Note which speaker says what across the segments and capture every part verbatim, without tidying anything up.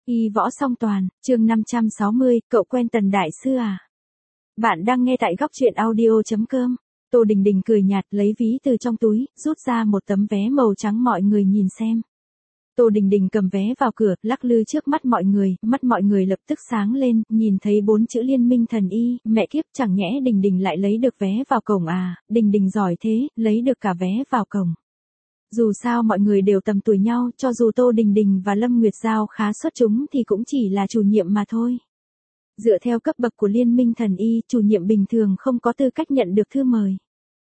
Speaker 1: Y võ song toàn, chương năm trăm sáu mươi, cậu quen Tần Đại Sư à? Bạn đang nghe tại góc truyện audio.com. Tô Đình Đình cười nhạt lấy ví từ trong túi, rút ra một tấm vé màu trắng mọi người nhìn xem. Tô Đình Đình cầm vé vào cửa, lắc lư trước mắt mọi người, mắt mọi người lập tức sáng lên, nhìn thấy bốn chữ Liên Minh Thần Y, mẹ kiếp chẳng nhẽ Đình Đình lại lấy được vé vào cổng à, Đình Đình giỏi thế, lấy được cả vé vào cổng. Dù sao mọi người đều tầm tuổi nhau, cho dù Tô Đình Đình và Lâm Nguyệt Giao khá xuất chúng thì cũng chỉ là chủ nhiệm mà thôi. Dựa theo cấp bậc của Liên Minh Thần Y, chủ nhiệm bình thường không có tư cách nhận được thư mời.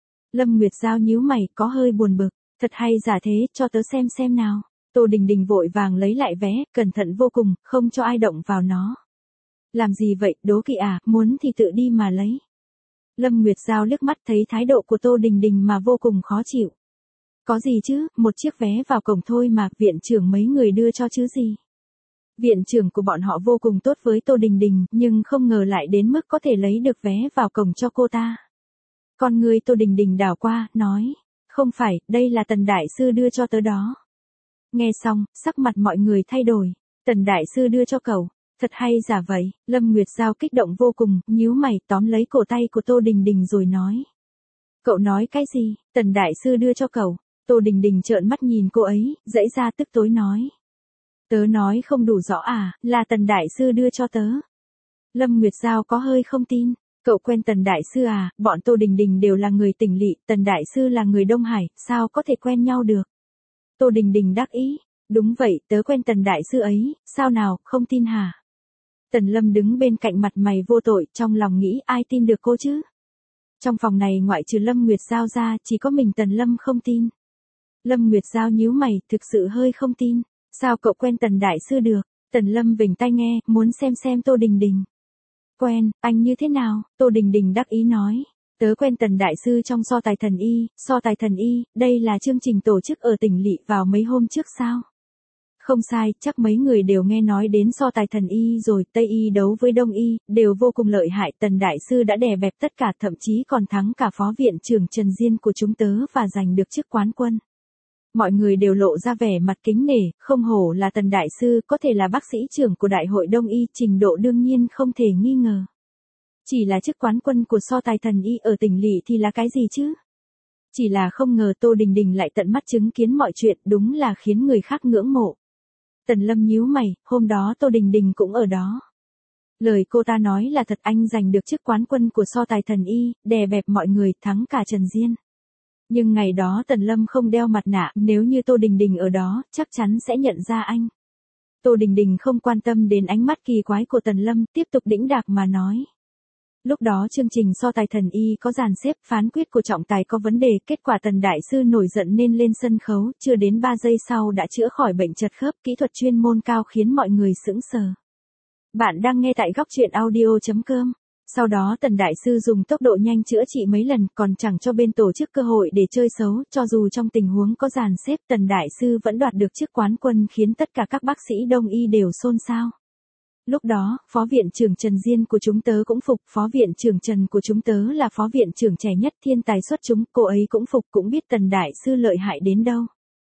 Speaker 1: Lâm Nguyệt Giao nhíu mày, có hơi buồn bực, thật hay giả thế, cho tớ xem xem nào. Tô Đình Đình vội vàng lấy lại vé, cẩn thận vô cùng, không cho ai động vào nó. Làm gì vậy, đố kỵ à, muốn thì tự đi mà lấy. Lâm Nguyệt Giao liếc mắt thấy thái độ của Tô Đình Đình mà vô cùng khó chịu. Có gì chứ, một chiếc vé vào cổng thôi mà, viện trưởng mấy người đưa cho chứ gì. Viện trưởng của bọn họ vô cùng tốt với Tô Đình Đình, nhưng không ngờ lại đến mức có thể lấy được vé vào cổng cho cô ta. Con người Tô Đình Đình đảo qua, nói, không phải, đây là Tần Đại Sư đưa cho tớ đó. Nghe xong, sắc mặt mọi người thay đổi, Tần Đại Sư đưa cho cậu, thật hay giả vậy, Lâm Nguyệt Giao kích động vô cùng, nhíu mày tóm lấy cổ tay của Tô Đình Đình rồi nói. Cậu nói cái gì, Tần Đại Sư đưa cho cậu. Tô Đình Đình trợn mắt nhìn cô ấy, dãy ra tức tối nói. Tớ nói không đủ rõ à, là Tần Đại Sư đưa cho tớ. Lâm Nguyệt Giao có hơi không tin, cậu quen Tần Đại Sư à, bọn Tô Đình Đình đều là người tỉnh lỵ, Tần Đại Sư là người Đông Hải, sao có thể quen nhau được. Tô Đình Đình đắc ý, đúng vậy, tớ quen Tần Đại Sư ấy, sao nào, không tin hả? Tần Lâm đứng bên cạnh mặt mày vô tội, trong lòng nghĩ ai tin được cô chứ? Trong phòng này ngoại trừ Lâm Nguyệt Giao ra, chỉ có mình Tần Lâm không tin. Lâm Nguyệt Giao nhíu mày, thực sự hơi không tin. Sao cậu quen Tần Đại Sư được? Tần Lâm vểnh tai nghe, muốn xem xem Tô Đình Đình. Quen, anh như thế nào? Tô Đình Đình đắc ý nói. Tớ quen Tần Đại Sư trong so tài thần y, so tài thần y, đây là chương trình tổ chức ở tỉnh lỵ vào mấy hôm trước sao? Không sai, chắc mấy người đều nghe nói đến so tài thần y rồi, Tây y đấu với Đông y, đều vô cùng lợi hại, Tần Đại Sư đã đè bẹp tất cả, thậm chí còn thắng cả phó viện trưởng Trần Diên của chúng tớ và giành được chức quán quân. Mọi người đều lộ ra vẻ mặt kính nể, không hổ là Tần Đại Sư, có thể là bác sĩ trưởng của Đại hội Đông y, trình độ đương nhiên không thể nghi ngờ. Chỉ là chức quán quân của so tài thần y ở tỉnh lỵ thì là cái gì chứ? Chỉ là không ngờ Tô Đình Đình lại tận mắt chứng kiến mọi chuyện, đúng là khiến người khác ngưỡng mộ. Tần Lâm nhíu mày, hôm đó Tô Đình Đình cũng ở đó. Lời cô ta nói là thật, anh giành được chức quán quân của so tài thần y, đè bẹp mọi người, thắng cả Trần Diên. Nhưng ngày đó Tần Lâm không đeo mặt nạ, nếu như Tô Đình Đình ở đó, chắc chắn sẽ nhận ra anh. Tô Đình Đình không quan tâm đến ánh mắt kỳ quái của Tần Lâm, tiếp tục đĩnh đạc mà nói. Lúc đó chương trình so tài thần y có dàn xếp, phán quyết của trọng tài có vấn đề, kết quả Tần Đại Sư nổi giận nên lên sân khấu, chưa đến ba giây sau đã chữa khỏi bệnh chật khớp, kỹ thuật chuyên môn cao khiến mọi người sững sờ. Bạn đang nghe tại góc truyện audio.com. Sau đó Tần Đại Sư dùng tốc độ nhanh chữa trị mấy lần, còn chẳng cho bên tổ chức cơ hội để chơi xấu, cho dù trong tình huống có dàn xếp, Tần Đại Sư vẫn đoạt được chức quán quân khiến tất cả các bác sĩ Đông y đều xôn xao. Lúc đó, phó viện trưởng Trần Diên của chúng tớ cũng phục, phó viện trưởng Trần của chúng tớ là phó viện trưởng trẻ nhất, thiên tài xuất chúng, cô ấy cũng phục, cũng biết Tần Đại Sư lợi hại đến đâu.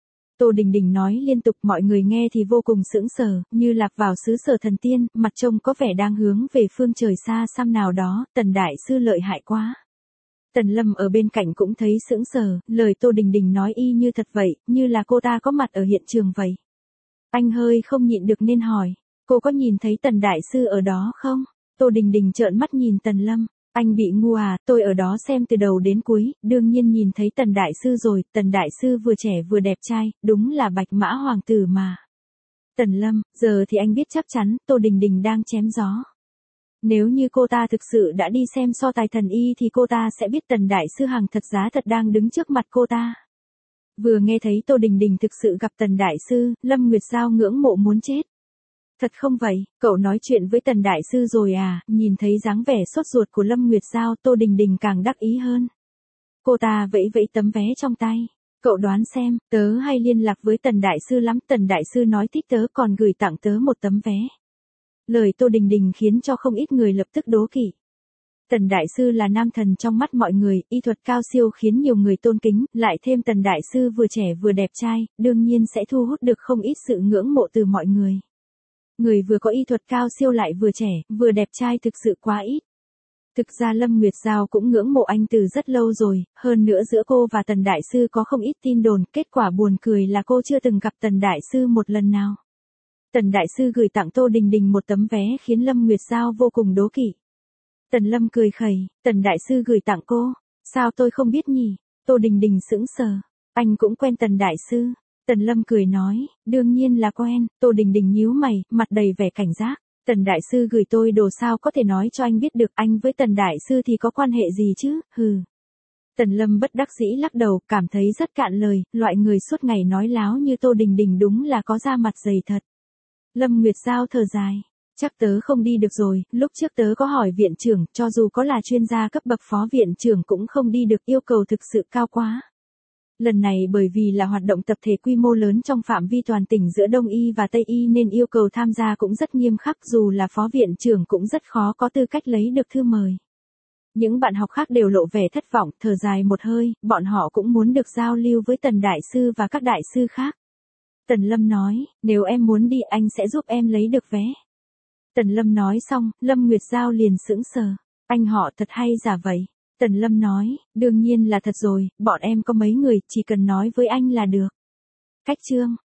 Speaker 1: Tô Đình Đình nói liên tục, mọi người nghe thì vô cùng sững sờ, như lạc vào xứ sở thần tiên, mặt trông có vẻ đang hướng về phương trời xa xăm nào đó, Tần Đại Sư lợi hại quá. Tần Lâm ở bên cạnh cũng thấy sững sờ, lời Tô Đình Đình nói y như thật vậy, như là cô ta có mặt ở hiện trường vậy. Anh hơi không nhịn được nên hỏi, cô có nhìn thấy Tần Đại Sư ở đó không? Tô Đình Đình trợn mắt nhìn Tần Lâm. Anh bị ngu à, tôi ở đó xem từ đầu đến cuối, đương nhiên nhìn thấy Tần Đại Sư rồi, Tần Đại Sư vừa trẻ vừa đẹp trai, đúng là bạch mã hoàng tử mà. Tần Lâm, giờ thì anh biết chắc chắn, Tô Đình Đình đang chém gió. Nếu như cô ta thực sự đã đi xem so tài thần y thì cô ta sẽ biết Tần Đại Sư hàng thật giá thật đang đứng trước mặt cô ta. Vừa nghe thấy Tô Đình Đình thực sự gặp Tần Đại Sư, Lâm Nguyệt Giao ngưỡng mộ muốn chết. Thật không vậy, cậu nói chuyện với Tần Đại Sư rồi à, nhìn thấy dáng vẻ sốt ruột của Lâm Nguyệt Giao, Tô Đình Đình càng đắc ý hơn. Cô ta vẫy vẫy tấm vé trong tay, cậu đoán xem, tớ hay liên lạc với Tần Đại Sư lắm, Tần Đại Sư nói thích tớ còn gửi tặng tớ một tấm vé. Lời Tô Đình Đình khiến cho không ít người lập tức đố kỵ. Tần Đại Sư là nam thần trong mắt mọi người, y thuật cao siêu khiến nhiều người tôn kính, lại thêm Tần Đại Sư vừa trẻ vừa đẹp trai, đương nhiên sẽ thu hút được không ít sự ngưỡng mộ từ mọi người. Người vừa có y thuật cao siêu lại vừa trẻ, vừa đẹp trai thực sự quá ít. Thực ra Lâm Nguyệt Giao cũng ngưỡng mộ anh từ rất lâu rồi, hơn nữa giữa cô và Tần Đại Sư có không ít tin đồn, kết quả buồn cười là cô chưa từng gặp Tần Đại Sư một lần nào. Tần Đại Sư gửi tặng Tô Đình Đình một tấm vé khiến Lâm Nguyệt Giao vô cùng đố kỵ. Tần Lâm cười khẩy, Tần Đại Sư gửi tặng cô, sao tôi không biết nhỉ? Tô Đình Đình sững sờ, anh cũng quen Tần Đại Sư. Tần Lâm cười nói, đương nhiên là quen. Tô Đình Đình nhíu mày, mặt đầy vẻ cảnh giác. Tần Đại Sư gửi tôi đồ sao có thể nói cho anh biết được, anh với Tần Đại Sư thì có quan hệ gì chứ, hừ. Tần Lâm bất đắc dĩ lắc đầu, cảm thấy rất cạn lời, loại người suốt ngày nói láo như Tô Đình Đình đúng là có da mặt dày thật. Lâm Nguyệt Giao thở dài, chắc tớ không đi được rồi, lúc trước tớ có hỏi viện trưởng, cho dù có là chuyên gia cấp bậc phó viện trưởng cũng không đi được, yêu cầu thực sự cao quá. Lần này bởi vì là hoạt động tập thể quy mô lớn trong phạm vi toàn tỉnh giữa Đông Y và Tây Y nên yêu cầu tham gia cũng rất nghiêm khắc, dù là phó viện trưởng cũng rất khó có tư cách lấy được thư mời. Những bạn học khác đều lộ vẻ thất vọng, thở dài một hơi, bọn họ cũng muốn được giao lưu với Tần Đại Sư và các đại sư khác. Tần Lâm nói, nếu em muốn đi anh sẽ giúp em lấy được vé. Tần Lâm nói xong, Lâm Nguyệt Giao liền sững sờ, anh họ thật hay giả vậy. Tần Lâm nói, đương nhiên là thật rồi, bọn em có mấy người, chỉ cần nói với anh là được. Cách chương